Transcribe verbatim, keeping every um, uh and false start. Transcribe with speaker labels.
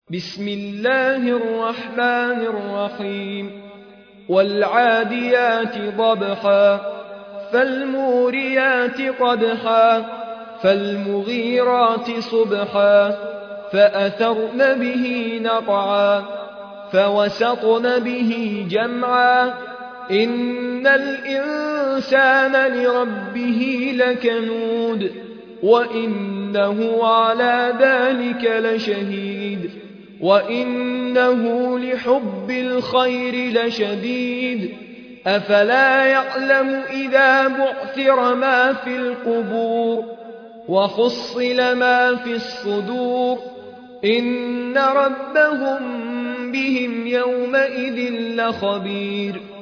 Speaker 1: بسم الله الرحمن الرحيم والعاديات ضبحا فالموريات قدحا فالمغيرات صبحا فأثرن به نقعا فوسطن به جمعا إن الإنسان لربه لكنود وإنه على ذلك لشهيد وإنه لحب الخير لشديد أفلا يعلم إذا بعثر ما في القبور وحصل ما في الصدور إن ربهم بهم يومئذ لخبير